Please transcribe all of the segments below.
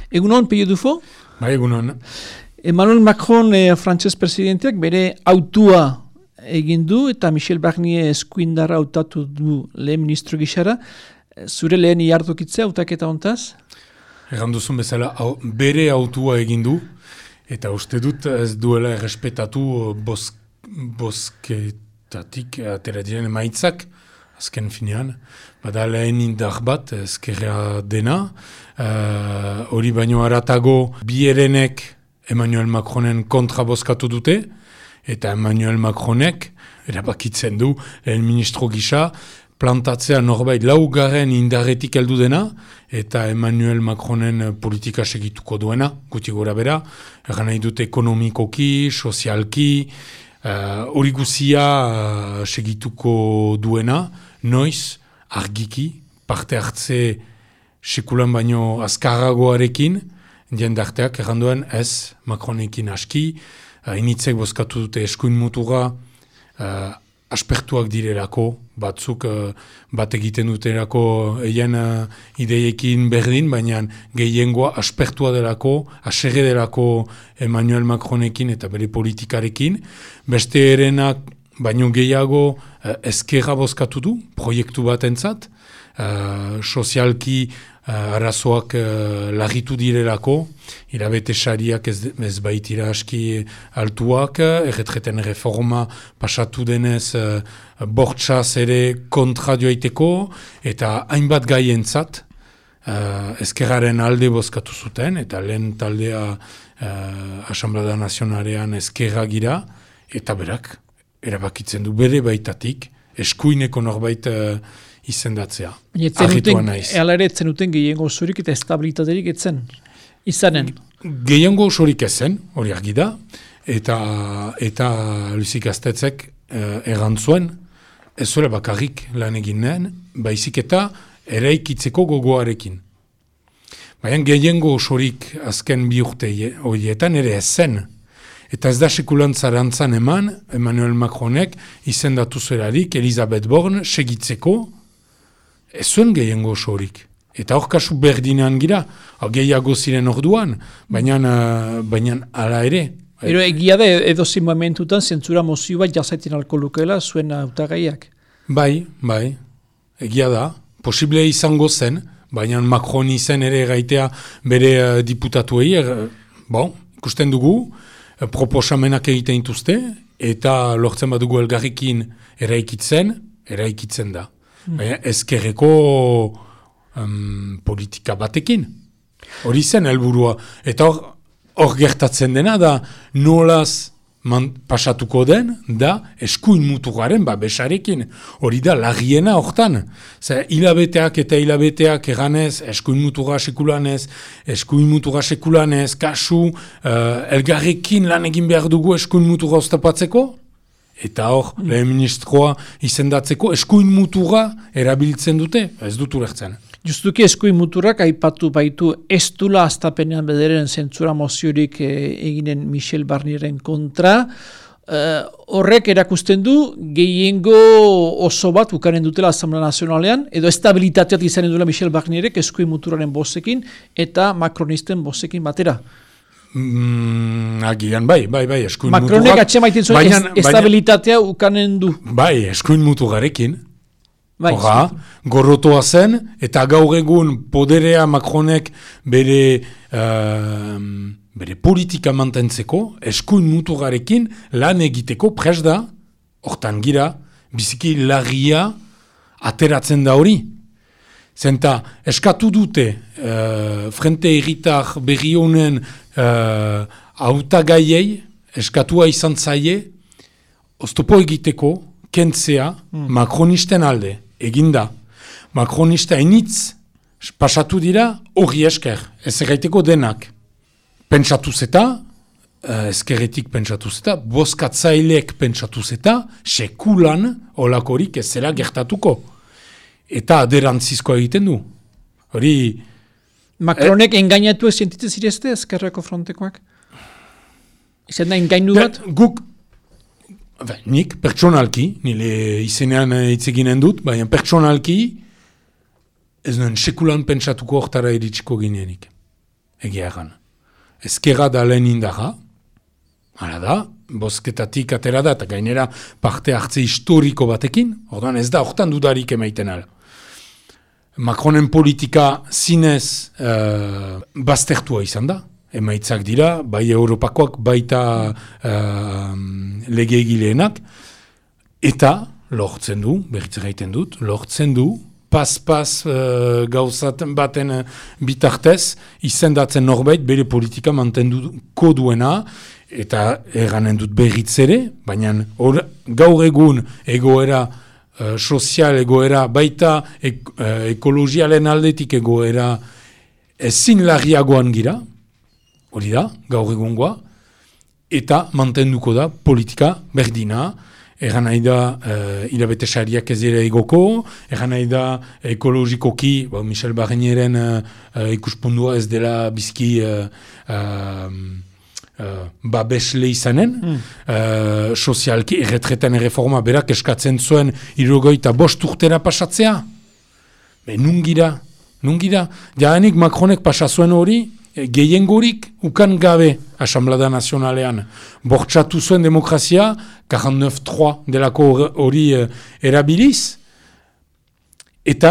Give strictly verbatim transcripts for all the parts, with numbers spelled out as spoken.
Egunon, Peio Dufo? Ba, egunon. Emmanuel Macron, eh, frantses presidenteak, bere autua egin du eta Michel Barnier eskuindarra hautatu du lehen ministro gixara. Zure lehen iardokitzea hautaketa hontaz? Egan duzun bezala, au, bere autua egin du, eta uste dut ez duela errespetatu bosk, bosketatik atera diren emaitzak, azken finean. Bada lehen indar bat, ezkerra dena, hori uh, baino haratago bierenek Emmanuel Macronen kontra bozkatu dute, eta Emmanuel Macronek erabakitzen du lehen ministro gisa, plantatzea norbait laugarren indarretik heldu dena, eta Emmanuel Macronen politika segituko duena, guti gora bera, egan nahi dute ekonomikoki, sozialki, hori uh, guzia uh, segituko duena, noiz, argiki, parte hartze sekulan baino azkarragoarekin, jendarteak erranduen ez Macronekin aski, uh, initzek bozkatu dute eskuin mutura, uh, aspertuak direlako, batzuk uh, bat egiten dutelako eien uh, ideiekin berdin, baina gehiengoa aspertua delako, aserre delako Emmanuel Macronekin eta bere politikarekin. Beste erenak, baino gehiago uh, ezkerra bozkatu du, proiektu bat entzat, uh, sozialki uh, arazoak uh, larritu direlako, irabete sariak ez, ez baitira aski altuak, erretreten reforma pasatu denez uh, bortxaz ere kontra joaiteko, eta hainbat gaientzat uh, ezkerraren alde bozkatu zuten, eta lehen taldea uh, Asamblada Nazionalean ezkerra gira, eta berak erabakitzen du bere baitatik, eskuineko norbait uh, izendatzea. Argitua naiz. Hala ere etzen duten gehiengo osorik eta estabilitaterik etzen, izanen? Gehiengo osorik ezen, hori argi da, eta, eta Luzik Astetzek uh, errantzuen, ez zuela bakarrik lan eginen, baizik eta eraikitzeko gogoarekin. Baina gehiengo osorik azken bi urte horietan ere ez zen. Eta ez da sekulan zarantzan eman, Emmanuel Macronek izendatu zelarik Elisabeth Borne segitzeko, ez zuen gehiengo osorik. Eta hor kasu berdinean gira, gehiago ziren orduan, baina baina hala ere. Ero egia da edozin momentutan zentzura mozio bat jasaiten alko lukela zuen hautagaiak. Bai, bai, egia da, posible izango zen, baina Macron izen ere gaitea bere uh, diputatuei, er, bon, ikusten dugu, proposamenak egiten dituzte, eta lortzen badugu elgarrikin eraikitzen, eraikitzen da. Hmm. Baina ezkerreko um, politika batekin. Hori zen helburua. Eta hor, hor gertatzen dena da nolaz man, pasatuko den, da eskuin muturaren babesarekin. Hori da larriena hortan. Zer, hilabeteak eta hilabeteak eganez, eskuin mutura sekulanez, eskuin mutura sekulanez, kasu, uh, elgarrekin lan egin behar dugu eskuin mutura oztapatzeko, eta hor, mm. lehen ministroa izendatzeko eskuin mutura erabiltzen dute, ez dut ulertzen. Justuki eskuin muturak aipatu baitu ez dula astapenean bederen zentzura moziorik eh, eginen Michel Barnieren kontra. Eh, horrek erakusten du gehiengo oso bat ukanen dutela Asamblea Nazionalean, edo estabilitateat izanen duela Michel Barnierek eskuin muturaren bozekin eta Macronisten bozekin batera. Mm, agian, bai, bai, bai, eskuin muturak. Macronek atxemaiten zuen baina, est estabilitatea baina, ukanen du. Bai, eskuin muturarekin. Bai, Hora, gorrotoa zen, eta gaur egun poderea Macronek bere, uh, bere politika mantentzeko, eskuin muturarekin lan egiteko pres da, hortan gira, biziki larria ateratzen da hori. Zenta, eskatu dute, uh, frente erritar berri honen uh, hautagaiei, eskatua izan zaie, oztopo egiteko, kentzea, hmm. Macronisten alde. Eginda. Macronista initz pasatu dira hori esker, ez erraiteko denak. Pentsatuz eta, ezkerretik pentsatuz eta, bozkatzaileek pentsatuz eta, sekulan olakorik ez zela gertatuko. Eta aderantzizkoa egiten du. Hori... Macronek eh, engainatu ez sentitzen zirezte ezkerreko frontekoak? Izan da engainu bat? Guk... Ben, nik pertsonalki, nire izenean itzeginen dut, baina pertsonalki ez nuen sekulan pentsatuko hortara iritsiko ginenik. egia egan. Ezkerra da lehen indarra, hala da, bosketatik atera da, eta gainera parte hartze historiko batekin, orduan ez da hortan dudarik emaiten ala. Macronen politika zinez uh, baztertua izan da, emaitzak dira, bai Europakoak, baita uh, legegileenak, eta lortzen du, berriz gaiten dut, lortzen du, pas-pas uh, gauzaten baten uh, bitartez, izendatzen norbait bere politika mantenduko duena, eta erranen dut berriz ere, baina or, gaur egun egoera uh, sozial egoera, baita ek, uh, ekologialen aldetik egoera ezin larriagoan gira, hori da, gaur egungoa, eta mantenduko da politika berdina, erran nahi da uh, hilabete sariak ez dira egoko, erran nahi da ekologikoki, ba, Michel Barnieren uh, uh, ikuspundua ez dela bizki uh, uh, uh, babesle izanen, mm. uh, sozialki erretretan erreforma berak eskatzen zuen hirurogeita bost urtera pasatzea. Be, nungira, nungira, jaanik Macronek pasa zuen hori, gehiengorik ukan gabe Asamblada Nazionalean. Bortxatu zuen demokrazia, quarante-neuf trois delako hori uh, erabiliz, eta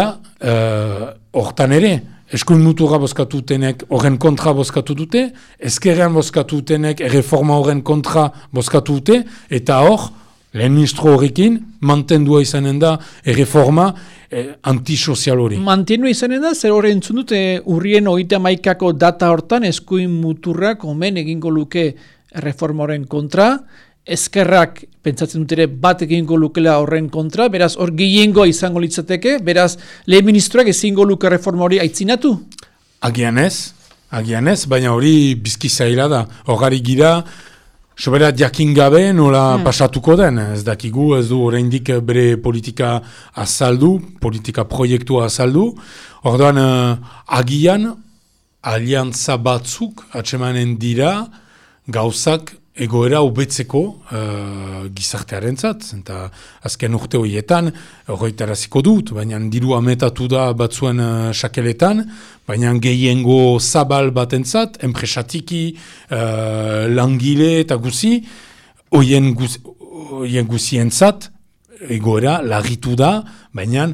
hortan uh, ere, eskuin mutura bozkatutenek horren kontra bozkatu dute, ezkerrean bozkatu dutenek erreforma horren kontra bozkatu dute, eta hor, lehen ministro horrekin, mantendua izanen da erreforma eh, antisozial hori. Mantendua izanen da, zer horre entzun dute urrien hogeita hamaikako data hortan eskuin muturrak omen egingo luke erreforma horren kontra, ezkerrak pentsatzen dut ere bat egingo lukela horren kontra, beraz hor gehiengoa izango litzateke, beraz lehen ministroak ezingo luke erreforma hori aitzinatu? Agian ez, agian ez, baina hori bizki zaila da, hogari gira, sobera jakin gabe nola hmm. pasatuko den, ez dakigu, ez du oraindik bere politika azaldu, politika proiektua azaldu, orduan uh, agian aliantza batzuk atsemanen dira gauzak egoera hobetzeko uh, gizartearentzat, eta azken urte horietan horretaraziko dut, baina diru ametatu da batzuen uh, sakeletan, baina gehiengo zabal batentzat, enpresatiki, uh, langile eta guzi, horien guz, guzientzat egoera larritu da, baina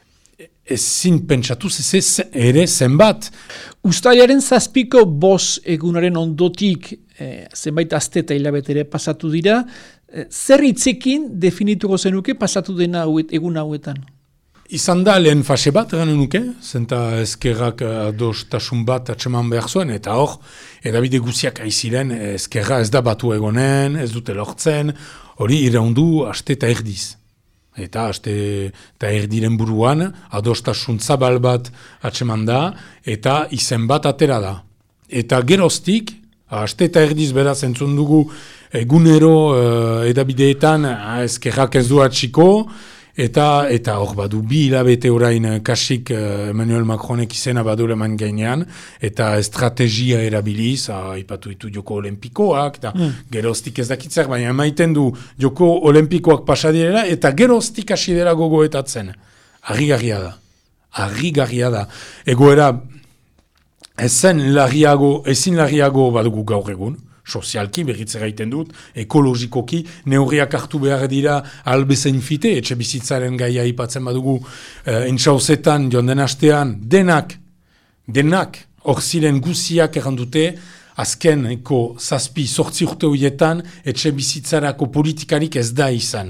ezin pentsatu ez ere zenbat. Uztailaren zazpiko bos egunaren ondotik eh, zenbait aste eta hilabetere pasatu dira, eh, zer hitzekin definituko zenuke pasatu dena hauet, egun hauetan? Izan da lehen fase bat garen nuke, zenta ezkerrak adostasun bat atseman behar zuen, eta hor, edabide guziak aiziren, ezkerra ez da batu egonen, ez dute lortzen, hori iraundu aste eta erdiz. Eta aste eta erdiren buruan, adostasun zabal bat atseman da, eta izen bat atera da. Eta geroztik, aste eta erdiz beraz entzun dugu egunero uh, edabideetan ezkerrak ez du atxiko, eta eta hor badu bi hilabete orain kasik uh, Emmanuel Macronek izena badu eman gainean, eta estrategia erabiliz, aipatu ditu joko olimpikoak, eta mm. geroztik ez dakitzer, baina emaiten du joko olimpikoak pasadirela, eta geroztik hasi dela gogoetatzen. Harrigarria da. Harrigarria da. Egoera ezen larriago, ezin larriago badugu gaur egun, sozialki, berritze gaiten dut, ekologikoki, neurriak hartu behar dira albezain fite, etxe bizitzaren gaia ipatzen badugu, eh, entxauzetan, joan den astean, denak, denak, hor ziren guziak errandute, azkeneko zazpi sortzi urte horietan, etxe bizitzarako politikarik ez da izan.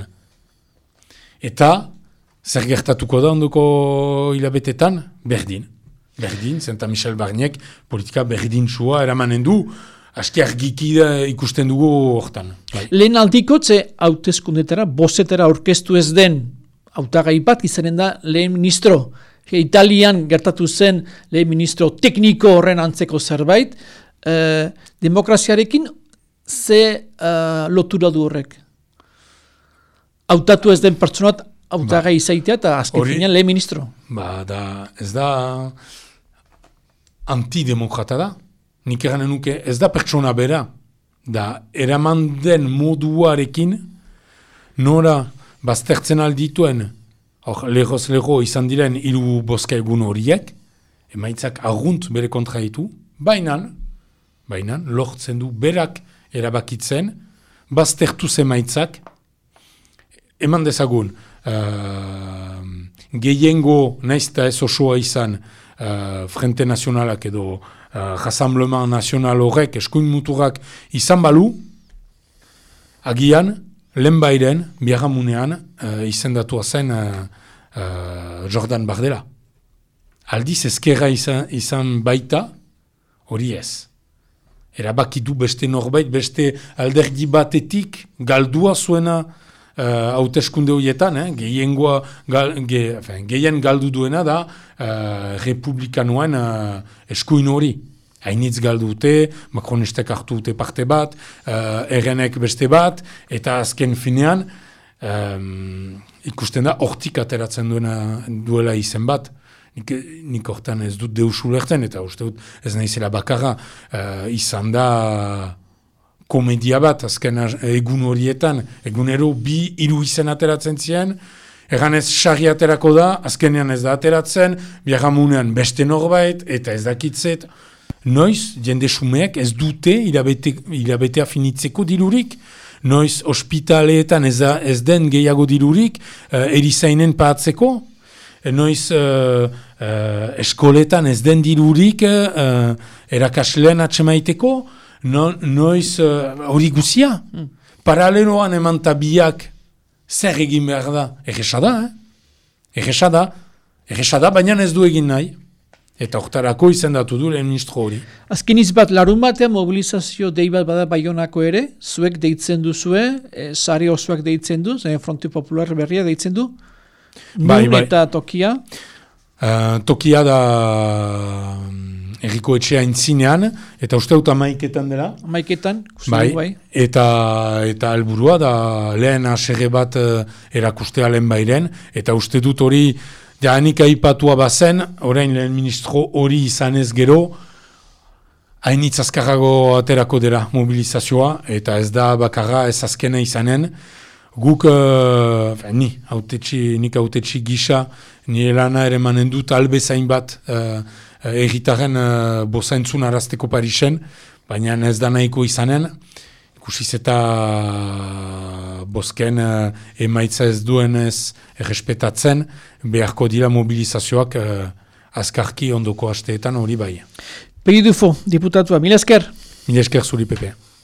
Eta, zer gertatuko da ondoko hilabetetan? Berdin. Berdin, zenta Michel Barniek politika berdintsua eramanen du, aski argiki ikusten dugu hortan. Bai. Lehen aldikotze hauteskundetara, bozetara aurkeztu ez den hautagai bat izanen da lehen ministro. Italian gertatu zen lehen ministro tekniko horren antzeko zerbait. Eh, demokraziarekin ze uh, lotura du horrek? Hautatu ez den pertsonat hautagai ba, izaitea eta azken finean lehen ministro. Ba, da, ez da antidemokrata da. Nik eranen nuke, ez da pertsona bera, da eraman den moduarekin nora baztertzen aldituen, hor lehoz leho izan diren hiru bozka egun horiek, emaitzak argunt bere kontra ditu, bainan, bainan, lortzen du berak erabakitzen, baztertu zemaitzak, eman dezagun, uh, gehiengo naizta ez osoa izan uh, Frente Nazionalak edo uh, Rassemblement Nazional horrek eskuin muturak izan balu, agian, lehen bairen, biarramunean, uh, izendatua zen uh, uh, Jordan Bardella. Aldiz ezkerra izan, izan baita, hori ez. Erabaki du beste norbait, beste alderdi batetik galdua zuena hauteskunde uh, horietan, eh? gehiengoa, gal, ge, enfin, gehien galdu duena da uh, republikanoen uh, eskuin hori. Hainitz galdu dute, Macronistek hartu dute parte bat, uh, errenek beste bat, eta azken finean, um, ikusten da, hortik ateratzen duena, duela izen bat. Nik, nik hortan ez dut deus ulertzen, eta uste dut ez nahizela bakarra, uh, izan da komedia bat, azken egun horietan, egunero bi hiru izen ateratzen ziren, egan ez sarri aterako da, azkenean ez da ateratzen, biarramunean beste norbait, eta ez dakitzet, noiz, jende sumeak ez dute hilabete, hilabetea finitzeko dirurik, noiz, ospitaleetan ez, da, ez den gehiago dirurik, uh, erizainen pahatzeko, noiz, uh, uh, eskoletan ez den dirurik, uh, erakaslean atsemaiteko, no, noiz, hori uh, guzia. Mm. Paraleloan eman tabiak zer egin behar da? Erresa da, eh? Erresa da, erresa da, baina ez du egin nahi. Eta hortarako izendatu du lehen ministro hori. Azken izbat, larun batean mobilizazio dei bat bada Baionako ere, zuek deitzen duzue, e, sari osoak deitzen du, zain Fronte Popular berria deitzen du, bai, nun bai. eta tokia? Uh, tokia da Erriko Etxea intzinean, eta uste dut amaiketan dela. Amaiketan, bai, bai. Eta, eta helburua da lehen aserre bat uh, erakustea lehen bairen, eta uste dut hori ja, hanik aipatua bazen, orain lehen ministro hori izanez gero, hainitz azkarrago aterako dela mobilizazioa, eta ez da bakarra ez azkena izanen. Guk, uh, ni, autetxi, nik autetxi gisa, ni elana ere manen dut albezain bat uh, erritaren uh, bozaintzun arazteko Parisen, baina ez da nahiko izanen. Ikusiz eta bosken uh, emaitza ez duenez errespetatzen, beharko dira mobilizazioak uh, azkarki ondoko asteetan hori bai. Pegi Dufo, diputatua, mila esker. Mila esker zuri, Pepe.